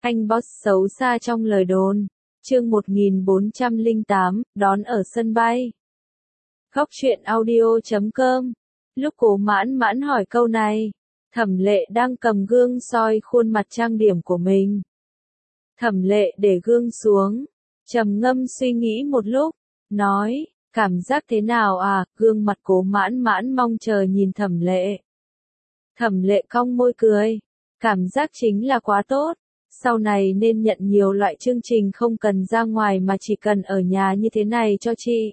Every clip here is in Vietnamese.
Anh boss xấu xa trong lời đồn. Chương 1408, đón ở sân bay. Góc truyện audio.com. Lúc Cố Mãn Mãn hỏi câu này, Thẩm Lệ đang cầm gương soi khuôn mặt trang điểm của mình. Thẩm Lệ để gương xuống, trầm ngâm suy nghĩ một lúc, nói, cảm giác thế nào à? Gương mặt Cố Mãn Mãn mong chờ nhìn Thẩm Lệ. Thẩm Lệ cong môi cười, cảm giác chính là quá tốt. Sau này nên nhận nhiều loại chương trình không cần ra ngoài mà chỉ cần ở nhà như thế này cho chị.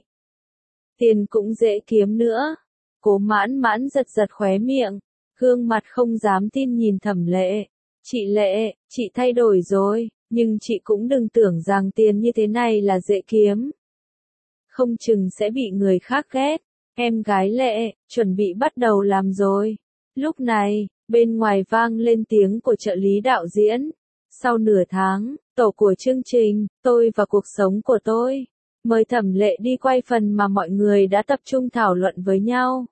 Tiền cũng dễ kiếm nữa. Cố Mãn Mãn giật giật khóe miệng, gương mặt không dám tin nhìn Thẩm Lệ. Chị Lệ, chị thay đổi rồi, nhưng chị cũng đừng tưởng rằng tiền như thế này là dễ kiếm. Không chừng sẽ bị người khác ghét. Em gái Lệ, chuẩn bị bắt đầu làm rồi. Lúc này, bên ngoài vang lên tiếng của trợ lý đạo diễn. Sau nửa tháng, tổ của chương trình, Tôi và cuộc sống của tôi, mời Thẩm Lệ đi quay phần mà mọi người đã tập trung thảo luận với nhau.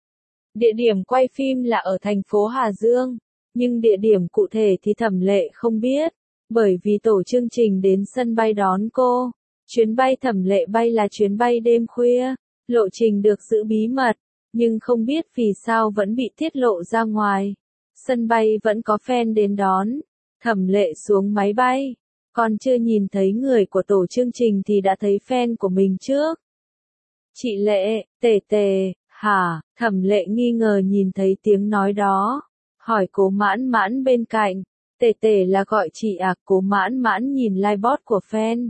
Địa điểm quay phim là ở thành phố Hà Dương, nhưng địa điểm cụ thể thì Thẩm Lệ không biết, bởi vì tổ chương trình đến sân bay đón cô. Chuyến bay Thẩm Lệ bay là chuyến bay đêm khuya, lộ trình được giữ bí mật, nhưng không biết vì sao vẫn bị tiết lộ ra ngoài. Sân bay vẫn có fan đến đón. Thẩm Lệ xuống máy bay, còn chưa nhìn thấy người của tổ chương trình thì đã thấy fan của mình trước. Chị Lệ, Tề Tề, hả? Thẩm Lệ nghi ngờ nhìn thấy tiếng nói đó, hỏi Cố Mãn Mãn bên cạnh, Tề Tề là gọi chị à? Cố Mãn Mãn nhìn livebot của fan.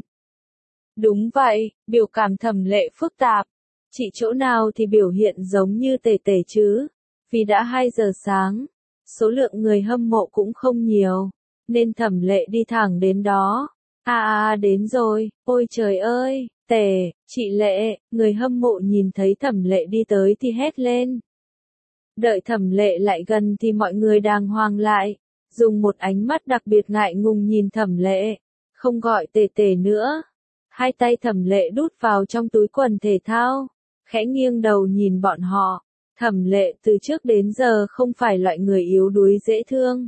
Đúng vậy, biểu cảm Thẩm Lệ phức tạp. Chị chỗ nào thì biểu hiện giống như Tề Tề chứ? Vì đã 2 giờ sáng, số lượng người hâm mộ cũng không nhiều, nên Thẩm Lệ đi thẳng đến đó. Đến rồi, ôi trời ơi, Tề, chị Lệ, người hâm mộ nhìn thấy Thẩm Lệ đi tới thì hét lên. Đợi Thẩm Lệ lại gần thì mọi người đàng hoàng lại, dùng một ánh mắt đặc biệt ngại ngùng nhìn Thẩm Lệ, không gọi Tề Tề nữa. Hai tay Thẩm Lệ đút vào trong túi quần thể thao, khẽ nghiêng đầu nhìn bọn họ. Thẩm Lệ từ trước đến giờ không phải loại người yếu đuối dễ thương.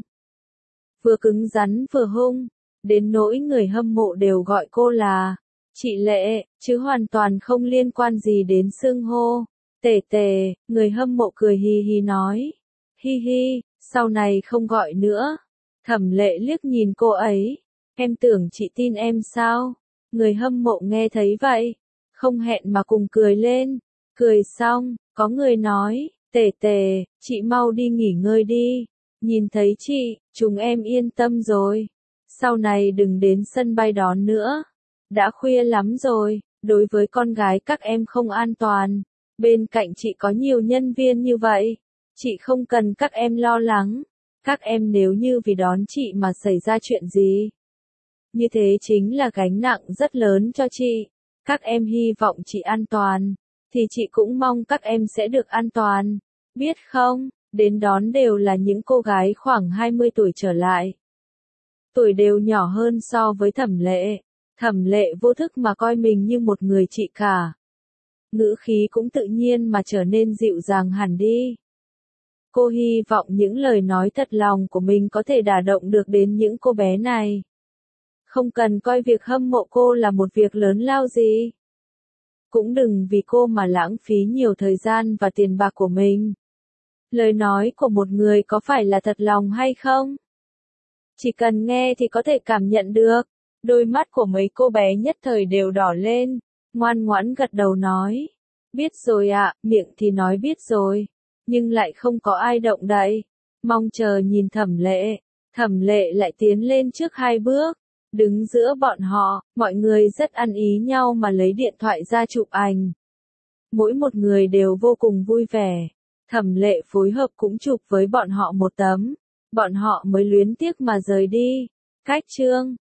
Vừa cứng rắn vừa hung, đến nỗi người hâm mộ đều gọi cô là chị Lệ, chứ hoàn toàn không liên quan gì đến xưng hô. Tề Tề, người hâm mộ cười hi hi nói. Hi hi, sau này không gọi nữa. Thẩm Lệ liếc nhìn cô ấy. Em tưởng chị tin em sao? Người hâm mộ nghe thấy vậy, không hẹn mà cùng cười lên. Cười xong, có người nói, Tề Tề, chị mau đi nghỉ ngơi đi. Nhìn thấy chị, chúng em yên tâm rồi. Sau này đừng đến sân bay đón nữa. Đã khuya lắm rồi, đối với con gái các em không an toàn. Bên cạnh chị có nhiều nhân viên như vậy. Chị không cần các em lo lắng. Các em nếu như vì đón chị mà xảy ra chuyện gì, như thế chính là gánh nặng rất lớn cho chị. Các em hy vọng chị an toàn, thì chị cũng mong các em sẽ được an toàn. Biết không, đến đón đều là những cô gái khoảng 20 tuổi trở lại. Tuổi đều nhỏ hơn so với Thẩm Lệ. Thẩm Lệ vô thức mà coi mình như một người chị cả. Ngữ khí cũng tự nhiên mà trở nên dịu dàng hẳn đi. Cô hy vọng những lời nói thật lòng của mình có thể đả động được đến những cô bé này. Không cần coi việc hâm mộ cô là một việc lớn lao gì. Cũng đừng vì cô mà lãng phí nhiều thời gian và tiền bạc của mình. Lời nói của một người có phải là thật lòng hay không? Chỉ cần nghe thì có thể cảm nhận được. Đôi mắt của mấy cô bé nhất thời đều đỏ lên, ngoan ngoãn gật đầu nói. Biết rồi ạ, miệng thì nói biết rồi, nhưng lại không có ai động đậy. Mong chờ nhìn Thẩm Lệ. Thẩm Lệ lại tiến lên trước 2 bước. Đứng giữa bọn họ, mọi người rất ăn ý nhau mà lấy điện thoại ra chụp ảnh. Mỗi một người đều vô cùng vui vẻ. Thẩm Lệ phối hợp cũng chụp với bọn họ một tấm. Bọn họ mới luyến tiếc mà rời đi. Cách chương